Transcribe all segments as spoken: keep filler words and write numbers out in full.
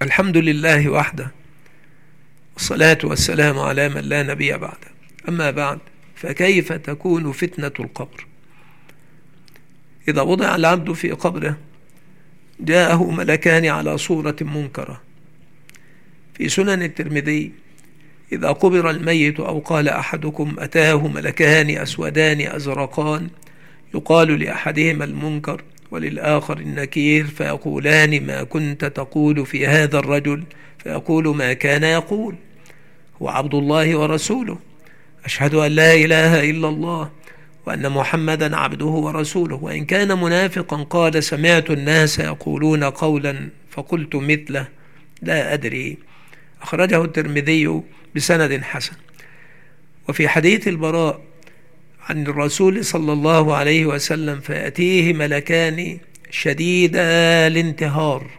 الحمد لله وحده، والصلاة والسلام على من لا نبي بعده. أما بعد، فكيف تكون فتنة القبر؟ إذا وضع العبد في قبره جاءه ملكان على صورة منكرة. في سنن الترمذي: إذا قبر الميت أو قال أحدكم أتاه ملكان أسودان أزرقان يقال لأحدهما المنكر وللآخر النكير، فيقولان: ما كنت تقول في هذا الرجل؟ فيقول: ما كان يقول، هو عبد الله ورسوله، أشهد أن لا إله إلا الله وأن محمدا عبده ورسوله. وإن كان منافقا قال: سمعت الناس يقولون قولا فقلت مثله لا أدري. أخرجه الترمذي بسند حسن. وفي حديث البراء عن الرسول صلى الله عليه وسلم: فيأتيه ملكان شديدا الانتهار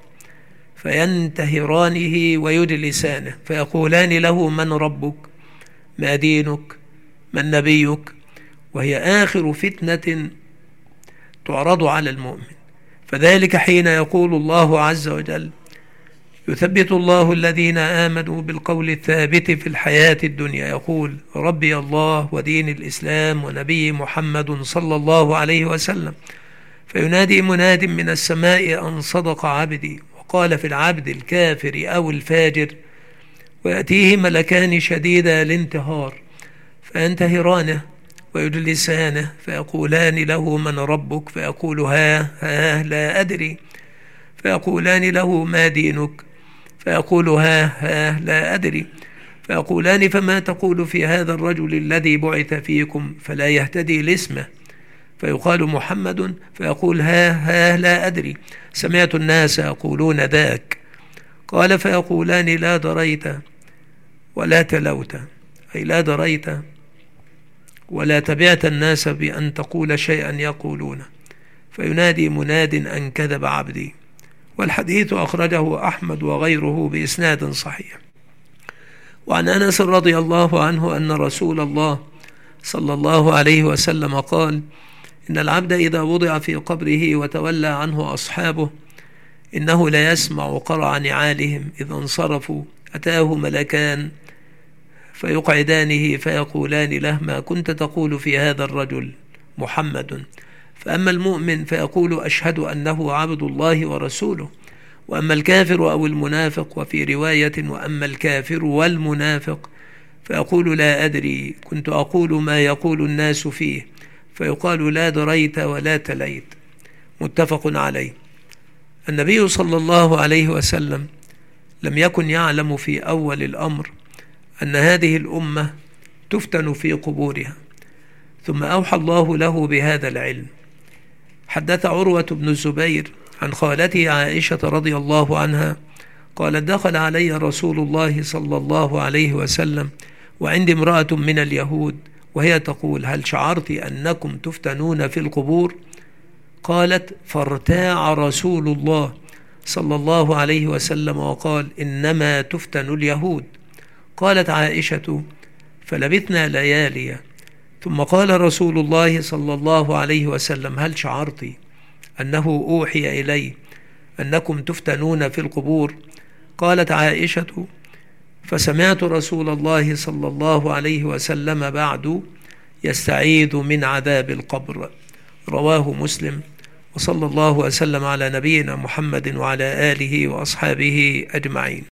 فينتهرانه ويجلسانه، فيقولان له: من ربك؟ ما دينك؟ من نبيك؟ وهي آخر فتنة تعرض على المؤمن. فذلك حين يقول الله عز وجل: يثبت الله الذين آمنوا بالقول الثابت في الحياة الدنيا، يقول: ربي الله ودين الإسلام ونبي محمد صلى الله عليه وسلم. فينادي مناد من السماء أن صدق عبدي. وقال في العبد الكافر أو الفاجر: ويأتيه ملكان شديدا الانتهار فينتهرانه ويجلسانه، فيقولان له: من ربك؟ فيقول: ها ها لا أدري. فيقولان له: ما دينك؟ فيقول: ها ها لا أدري. فيقولان: فما تقول في هذا الرجل الذي بعث فيكم فلا يهتدي لاسمه؟ فيقال: محمد. فيقول: ها ها لا أدري، سمعت الناس يقولون ذاك. قال: فيقولان: لا دريت ولا تلوت، أي لا دريت ولا تبعت الناس بأن تقول شيئا يقولونه. فينادي مناد أن كذب عبدي. والحديث أخرجه أحمد وغيره بإسناد صحيح. وعن أنس رضي الله عنه أن رسول الله صلى الله عليه وسلم قال: إن العبد إذا وضع في قبره وتولى عنه أصحابه إنه لا يسمع قرع نعالهم إذا انصرفوا، أتاه ملكان فيقعدانه فيقولان له: ما كنت تقول في هذا الرجل؟ محمد. فأما المؤمن فيقول: أشهد أنه عبد الله ورسوله. وأما الكافر أو المنافق، وفي رواية: وأما الكافر والمنافق فيقول: لا أدري، كنت أقول ما يقول الناس فيه. فيقال: لا دريت ولا تليت. متفق عليه. النبي صلى الله عليه وسلم لم يكن يعلم في أول الأمر أن هذه الأمة تفتن في قبورها، ثم أوحى الله له بهذا العلم. حدث عروة بن الزبير عن خالته عائشة رضي الله عنها قالت: دخل علي رسول الله صلى الله عليه وسلم وعندي امرأة من اليهود وهي تقول: هل شعرت أنكم تفتنون في القبور؟ قالت: فارتاع رسول الله صلى الله عليه وسلم وقال: إنما تفتن اليهود. قالت عائشة: فلبثنا ليالي، ثم قال رسول الله صلى الله عليه وسلم: هل شعرت أنه أوحي إلي أنكم تفتنون في القبور؟ قالت عائشة: فسمعت رسول الله صلى الله عليه وسلم بعد يستعيذ من عذاب القبر. رواه مسلم. وصلى الله وسلم على نبينا محمد وعلى آله وأصحابه أجمعين.